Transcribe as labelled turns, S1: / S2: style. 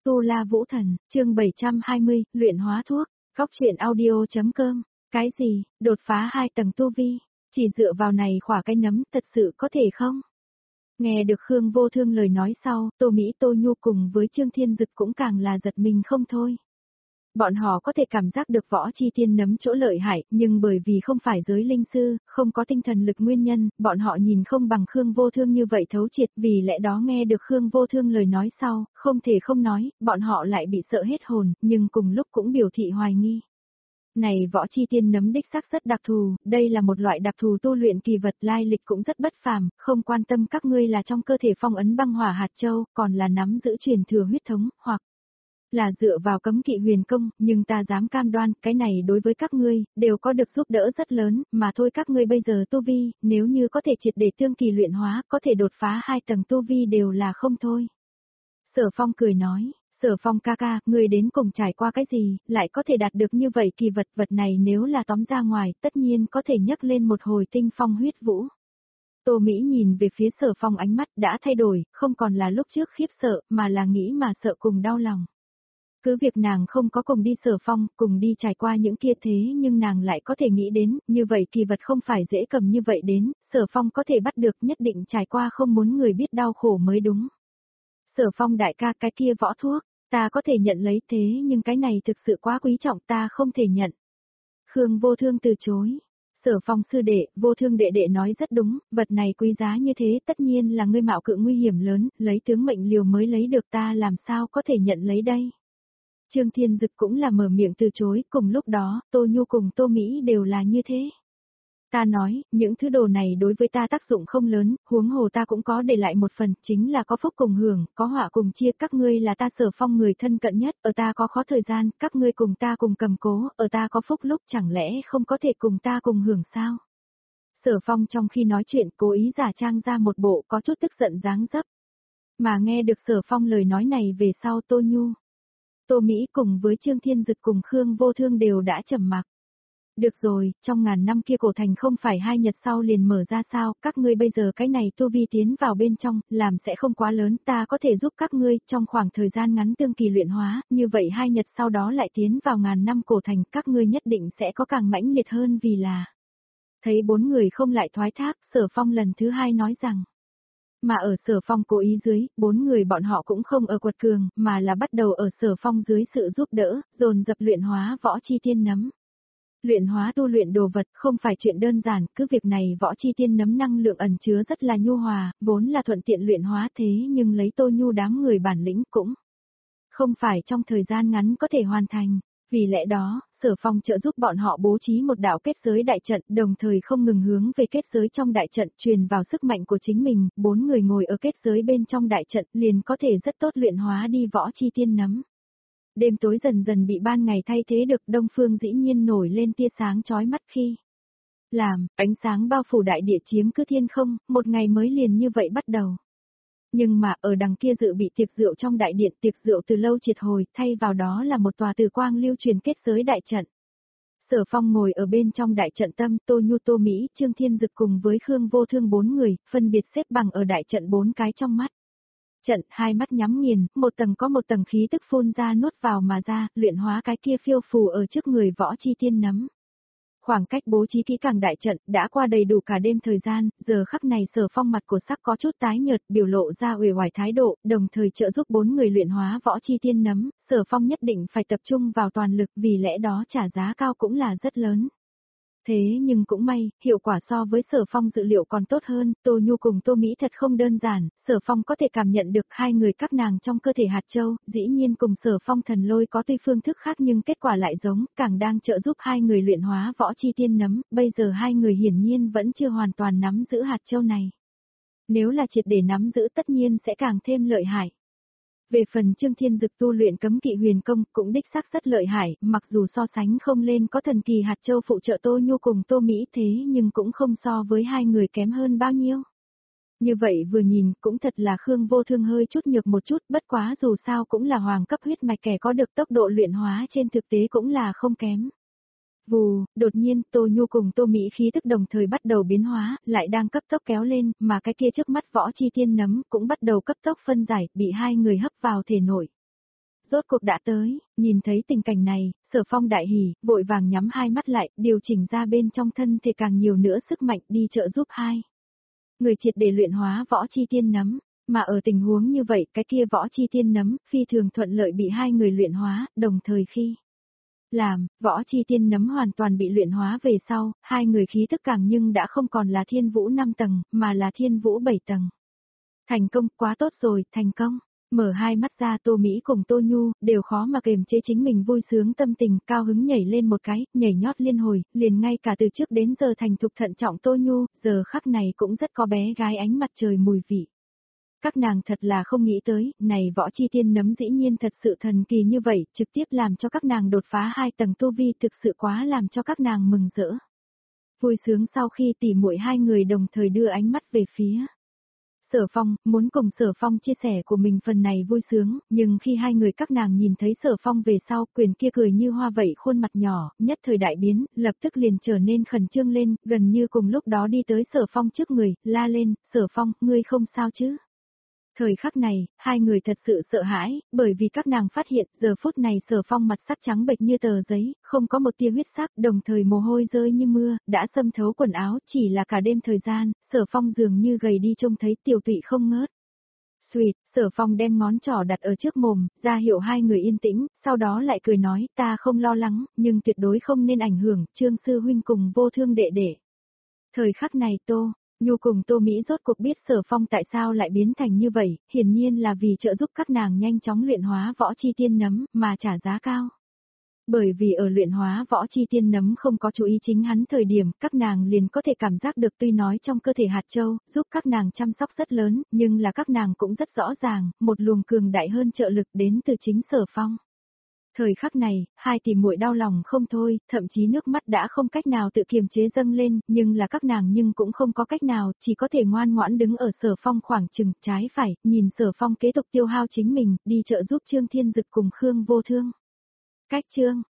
S1: Tu La Vũ Thần, chương 720, luyện hóa thuốc, góc truyện audio.com. Cái gì, đột phá 2 tầng tu vi, chỉ dựa vào này khỏa cái nấm thật sự có thể không? Nghe được Khương Vô Thương lời nói sau, Tô Mỹ Tô Nhu cùng với Trương Thiên Dực cũng càng là giật mình không thôi. Bọn họ có thể cảm giác được võ chi tiên nấm chỗ lợi hại, nhưng bởi vì không phải giới linh sư, không có tinh thần lực nguyên nhân, bọn họ nhìn không bằng Khương Vô Thương như vậy thấu triệt, vì lẽ đó nghe được Khương Vô Thương lời nói sau, không thể không nói, bọn họ lại bị sợ hết hồn, nhưng cùng lúc cũng biểu thị hoài nghi. Này võ chi tiên nấm đích xác rất đặc thù, đây là một loại đặc thù tu luyện kỳ vật, lai lịch cũng rất bất phàm, không quan tâm các ngươi là trong cơ thể phong ấn băng hỏa hạt châu, còn là nắm giữ truyền thừa huyết thống, hoặc là dựa vào cấm kỵ huyền công, nhưng ta dám cam đoan, cái này đối với các ngươi, đều có được giúp đỡ rất lớn, mà thôi các ngươi bây giờ tu vi, nếu như có thể triệt để tương kỳ luyện hóa, có thể đột phá 2 tầng tu vi đều là không thôi. Sở Phong cười nói, Sở Phong ca ca, ngươi đến cùng trải qua cái gì, lại có thể đạt được như vậy kỳ vật, vật này nếu là tóm ra ngoài, tất nhiên có thể nhấc lên một hồi tinh phong huyết vũ. Tô Mỹ nhìn về phía Sở Phong, ánh mắt đã thay đổi, không còn là lúc trước khiếp sợ, mà là nghĩ mà sợ cùng đau lòng. Cứ việc nàng không có cùng đi Sở Phong, cùng đi trải qua những kia thế nhưng nàng lại có thể nghĩ đến, như vậy kỳ vật không phải dễ cầm như vậy đến, Sở Phong có thể bắt được nhất định trải qua không muốn người biết đau khổ mới đúng. Sở Phong đại ca, cái kia võ thuốc, ta có thể nhận lấy thế nhưng cái này thực sự quá quý trọng, ta không thể nhận. Khương Vô Thương từ chối. Sở Phong sư đệ, Vô Thương đệ đệ nói rất đúng, vật này quý giá như thế tất nhiên là ngươi mạo cự nguy hiểm lớn, lấy tướng mệnh liều mới lấy được, ta làm sao có thể nhận lấy đây. Trương Thiên Dực cũng là mở miệng từ chối, cùng lúc đó, Tô Nhu cùng Tô Mỹ đều là như thế. Ta nói, những thứ đồ này đối với ta tác dụng không lớn, huống hồ ta cũng có để lại một phần, chính là có phúc cùng hưởng, có họa cùng chia, các ngươi là ta Sở Phong người thân cận nhất, ở ta có khó thời gian, các ngươi cùng ta cùng cầm cố, ở ta có phúc lúc chẳng lẽ không có thể cùng ta cùng hưởng sao? Sở Phong trong khi nói chuyện cố ý giả trang ra một bộ có chút tức giận dáng dấp. Mà nghe được Sở Phong lời nói này về sau Tô Nhu, Tô Mỹ cùng với Trương Thiên Dực cùng Khương Vô Thương đều đã trầm mặc. Được rồi, trong ngàn năm kia cổ thành không phải 2 nhật sau liền mở ra sao, các ngươi bây giờ cái này tu vi tiến vào bên trong, làm sẽ không quá lớn, ta có thể giúp các ngươi trong khoảng thời gian ngắn tương kỳ luyện hóa, như vậy 2 nhật sau đó lại tiến vào ngàn năm cổ thành, các ngươi nhất định sẽ có càng mãnh liệt hơn vì là. Thấy 4 người không lại thoái thác, Sở Phong lần thứ 2 nói rằng. Mà ở Sở Phong cố ý dưới, 4 người bọn họ cũng không ở quật cường, mà là bắt đầu ở Sở Phong dưới sự giúp đỡ, dồn dập luyện hóa võ chi tiên nấm. Luyện hóa tu luyện đồ vật không phải chuyện đơn giản, cứ việc này võ chi tiên nấm năng lượng ẩn chứa rất là nhu hòa, vốn là thuận tiện luyện hóa thế nhưng lấy Tô Nhu đám người bản lĩnh cũng không phải trong thời gian ngắn có thể hoàn thành. Vì lẽ đó, Sở Phong trợ giúp bọn họ bố trí một đạo kết giới đại trận, đồng thời không ngừng hướng về kết giới trong đại trận truyền vào sức mạnh của chính mình, 4 người ngồi ở kết giới bên trong đại trận liền có thể rất tốt luyện hóa đi võ chi tiên nấm. Đêm tối dần dần bị ban ngày thay thế được, đông phương dĩ nhiên nổi lên tia sáng chói mắt khi làm, ánh sáng bao phủ đại địa chiếm cứ thiên không, một ngày mới liền như vậy bắt đầu. Nhưng mà ở đằng kia dự bị tiệc rượu trong đại điện, tiệc rượu từ lâu triệt hồi, thay vào đó là một tòa từ quang lưu truyền kết giới đại trận. Sở Phong ngồi ở bên trong đại trận tâm, Tô Nhu Tô Mỹ, Trương Thiên Dực cùng với Khương Vô Thương 4 người, phân biệt xếp bằng ở đại trận 4 cái trong mắt. Trận, 2 mắt nhắm nghiền, một tầng có một tầng khí tức phun ra nuốt vào mà ra, luyện hóa cái kia phiêu phù ở trước người võ chi tiên nấm. Khoảng cách bố trí kỹ càng đại trận, đã qua đầy đủ cả đêm thời gian, giờ khắc này Sở Phong mặt của sắc có chút tái nhợt, biểu lộ ra uể oải thái độ, đồng thời trợ giúp 4 người luyện hóa võ chi tiên nấm, Sở Phong nhất định phải tập trung vào toàn lực, vì lẽ đó trả giá cao cũng là rất lớn. Thế nhưng cũng may, hiệu quả so với Sở Phong dự liệu còn tốt hơn, Tô Nhu cùng Tô Mỹ thật không đơn giản, Sở Phong có thể cảm nhận được 2 người các nàng trong cơ thể hạt châu, dĩ nhiên cùng Sở Phong thần lôi có tuy phương thức khác nhưng kết quả lại giống, càng đang trợ giúp 2 người luyện hóa võ chi tiên nấm, bây giờ 2 người hiển nhiên vẫn chưa hoàn toàn nắm giữ hạt châu này. Nếu là triệt để nắm giữ tất nhiên sẽ càng thêm lợi hại. Về phần Trương Thiên Dực tu luyện cấm kỵ huyền công cũng đích xác rất lợi hại, mặc dù so sánh không lên có thần kỳ hạt châu phụ trợ Tô Nhu cùng Tô Mỹ thế nhưng cũng không so với 2 người kém hơn bao nhiêu. Như vậy vừa nhìn cũng thật là Khương Vô Thương hơi chút nhược một chút, bất quá dù sao cũng là hoàng cấp huyết mạch, kẻ có được tốc độ luyện hóa trên thực tế cũng là không kém. Vù, đột nhiên Tô Nhu cùng Tô Mỹ khí tức đồng thời bắt đầu biến hóa, lại đang cấp tốc kéo lên, mà cái kia trước mắt võ chi tiên nấm cũng bắt đầu cấp tốc phân giải, bị 2 người hấp vào thể nội. rốt cuộc đã tới, nhìn thấy tình cảnh này, Sở Phong đại hỉ, vội vàng nhắm hai mắt lại, điều chỉnh ra bên trong thân thể càng nhiều nữa sức mạnh đi trợ giúp hai người triệt để luyện hóa võ chi tiên nấm, mà ở tình huống như vậy cái kia võ chi tiên nấm phi thường thuận lợi bị hai người luyện hóa, đồng thời khi làm, võ chi tiên nấm hoàn toàn bị luyện hóa về sau, hai người khí tức càng nhưng đã không còn là thiên vũ 5 tầng, mà là thiên vũ 7 tầng. Thành công, quá tốt rồi, thành công. Mở hai mắt ra Tô Mỹ cùng Tô Nhu, đều khó mà kiềm chế chính mình vui sướng tâm tình, cao hứng nhảy lên một cái, nhảy nhót liên hồi, liền ngay cả từ trước đến giờ thành thục thận trọng Tô Nhu, giờ khắc này cũng rất có bé gái ánh mặt trời mùi vị. Các nàng thật là không nghĩ tới, này võ chi tiên nấm dĩ nhiên thật sự thần kỳ như vậy, trực tiếp làm cho các nàng đột phá 2 tầng tu vi thực sự quá làm cho các nàng mừng rỡ. Vui sướng sau khi tỉ muội hai người đồng thời đưa ánh mắt về phía Sở Phong, muốn cùng Sở Phong chia sẻ của mình phần này vui sướng, nhưng khi hai người các nàng nhìn thấy Sở Phong về sau, quyền kia cười như hoa vậy khuôn mặt nhỏ, nhất thời đại biến, lập tức liền trở nên khẩn trương lên, gần như cùng lúc đó đi tới Sở Phong trước người, la lên, Sở Phong, ngươi không sao chứ? Thời khắc này, hai người thật sự sợ hãi, bởi vì các nàng phát hiện giờ phút này Sở Phong mặt sắc trắng bệch như tờ giấy, không có một tia huyết sắc, đồng thời mồ hôi rơi như mưa, đã xâm thấu quần áo, chỉ là cả đêm thời gian, Sở Phong dường như gầy đi trông thấy tiểu tụy không ngớt. Xuyệt, Sở Phong đem ngón trỏ đặt ở trước mồm, ra hiệu hai người yên tĩnh, sau đó lại cười nói, ta không lo lắng, nhưng tuyệt đối không nên ảnh hưởng, Trương sư huynh cùng Vô Thương đệ đệ. Thời khắc này Nhu cùng Tô Mỹ rốt cuộc biết Sở Phong tại sao lại biến thành như vậy, hiển nhiên là vì trợ giúp các nàng nhanh chóng luyện hóa võ chi tiên nấm, mà trả giá cao. Bởi vì ở luyện hóa võ chi tiên nấm không có chú ý chính hắn thời điểm, các nàng liền có thể cảm giác được tuy nói trong cơ thể hạt châu, giúp các nàng chăm sóc rất lớn, nhưng là các nàng cũng rất rõ ràng, một luồng cường đại hơn trợ lực đến từ chính Sở Phong. Thời khắc này, hai tỷ muội đau lòng không thôi, thậm chí nước mắt đã không cách nào tự kiềm chế dâng lên, nhưng là các nàng nhưng cũng không có cách nào, chỉ có thể ngoan ngoãn đứng ở Sở Phong khoảng chừng trái phải, nhìn Sở Phong kế tục tiêu hao chính mình, đi trợ giúp Trương Thiên Dực cùng Khương Vô Thương. Cách chương